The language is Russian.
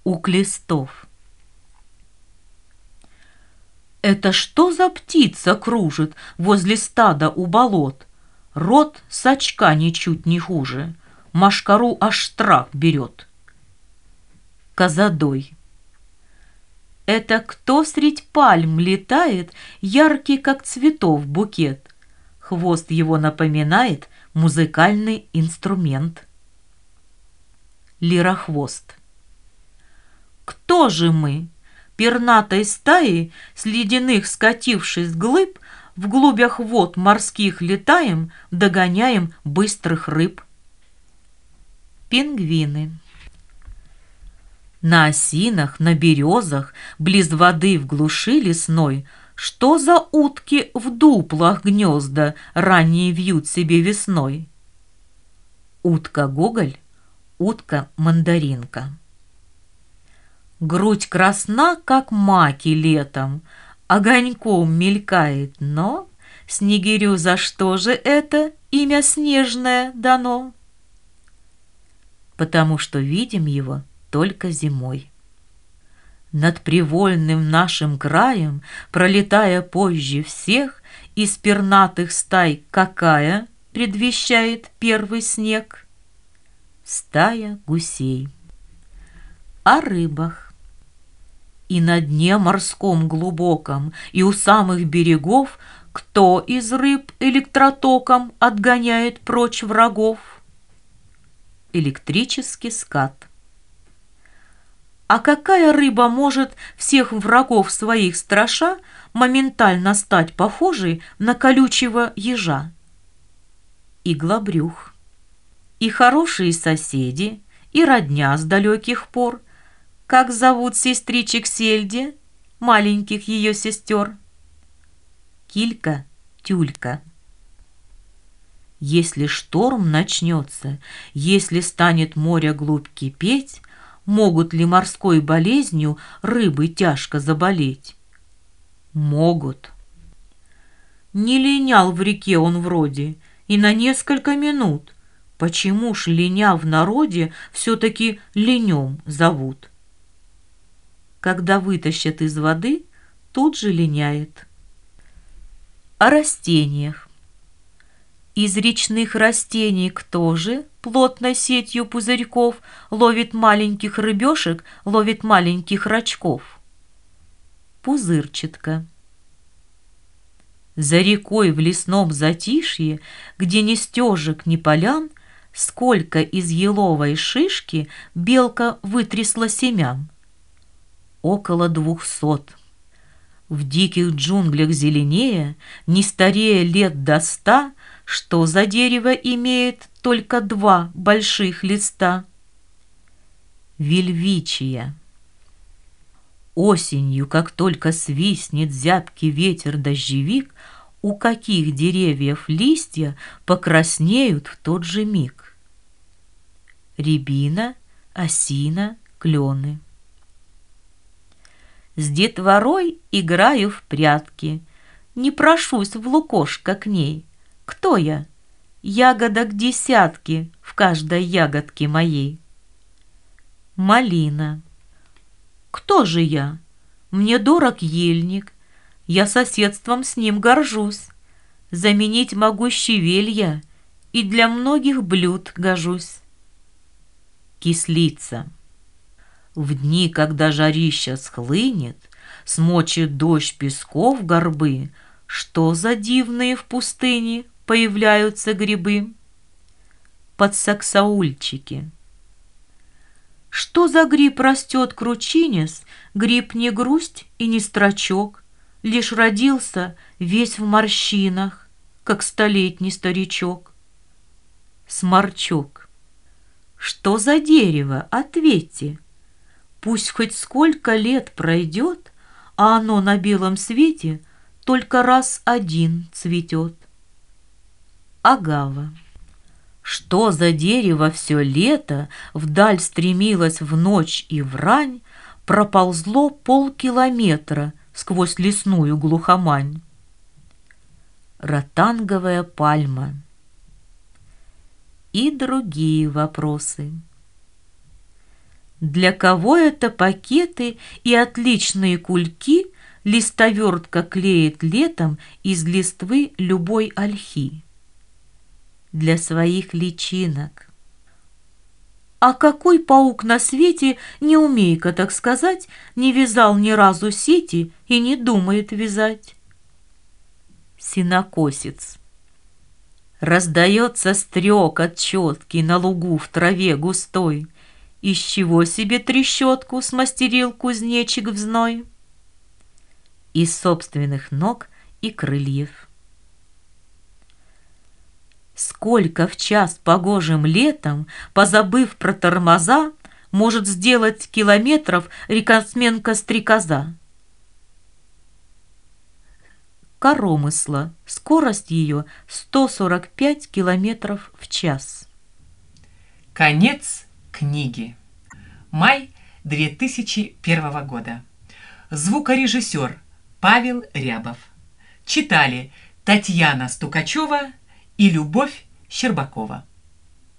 у клестов. Это что за птица кружит возле стада у болот? Рот с очка ничуть не хуже, мошкару аж страх берет. Козадой. Это кто средь пальм летает, яркий, как цветов, букет? Хвост его напоминает музыкальный инструмент. Лирохвост. Кто же мы? Пернатой стаи, с ледяных скатившись глыб, в глубях вод морских летаем, догоняем быстрых рыб. Пингвины. На осинах, на березах, близ воды в глуши лесной, что за утки в дуплах гнезда ранее вьют себе весной? Утка-гоголь, утка-мандаринка. Грудь красна, как маки летом, огоньком мелькает, но снегирю за что же это имя снежное дано? Потому что видим его только зимой. Над привольным нашим краем, пролетая позже всех, из пернатых стай какая предвещает первый снег? Стая гусей. О рыбах. И на дне морском глубоком, и у самых берегов, кто из рыб электротоком отгоняет прочь врагов? Электрический скат. А какая рыба может всех врагов своих страша моментально стать похожей на колючего ежа? Иглобрюх. И хорошие соседи, и родня с далеких пор. Как зовут сестричек Сельди, маленьких ее сестер? Килька, тюлька. Если шторм начнется, если станет море глубь кипеть, могут ли морской болезнью рыбы тяжко заболеть? Могут. Не линял в реке он вроде, и на несколько минут. Почему ж линя в народе все-таки ленем зовут? Когда вытащат из воды, тут же линяет. О растениях. Из речных растений кто же плотной сетью пузырьков ловит маленьких рыбешек, ловит маленьких рачков? Пузырчатка. За рекой в лесном затишье, где ни стежек, ни полян, сколько из еловой шишки белка вытрясла семян? Около 200. В диких джунглях зеленее, не старее лет до 100, что за дерево имеет только 2 больших листа? Вельвичия. Осенью, как только свистнет зябкий ветер-дождевик, у каких деревьев листья покраснеют в тот же миг? Рябина, осина, клены. С детворой играю в прятки, не прошусь в лукошко к ней. Кто я? Ягодок десятки в каждой ягодке моей. Малина. Кто же я? Мне дорог ельник, я соседством с ним горжусь. Заменить могу щавелья и для многих блюд гожусь. Кислица. В дни, когда жарища схлынет, смочит дождь песков горбы, что за дивные в пустыне появляются грибы? Подсаксаульчики. Что за гриб растет кручинец, гриб не грусть и не строчок, лишь родился весь в морщинах, как столетний старичок? Сморчок. Что за дерево, ответьте? Пусть хоть сколько лет пройдет, а оно на белом свете только раз один цветет. Агава. Что за дерево все лето вдаль стремилось в ночь и врань, проползло полкилометра сквозь лесную глухомань? Ротанговая пальма. И другие вопросы. Для кого это пакеты и отличные кульки листовертка клеит летом из листвы любой ольхи? Для своих личинок. А какой паук на свете, не умей-ка, так сказать, не вязал ни разу сети и не думает вязать? Сенокосец. Раздается стрекот четкий на лугу в траве густой. Из чего себе трещотку смастерил кузнечик в зной? Из собственных ног и крыльев. Сколько в час погожим летом, позабыв про тормоза, может сделать километров рекордсменка-стрекоза? Коромысла. Скорость ее 145 километров в час. Конец книги. Май 2001 года. Звукорежиссер Павел Рябов. Читали Татьяна Стукачева и Любовь Щербакова.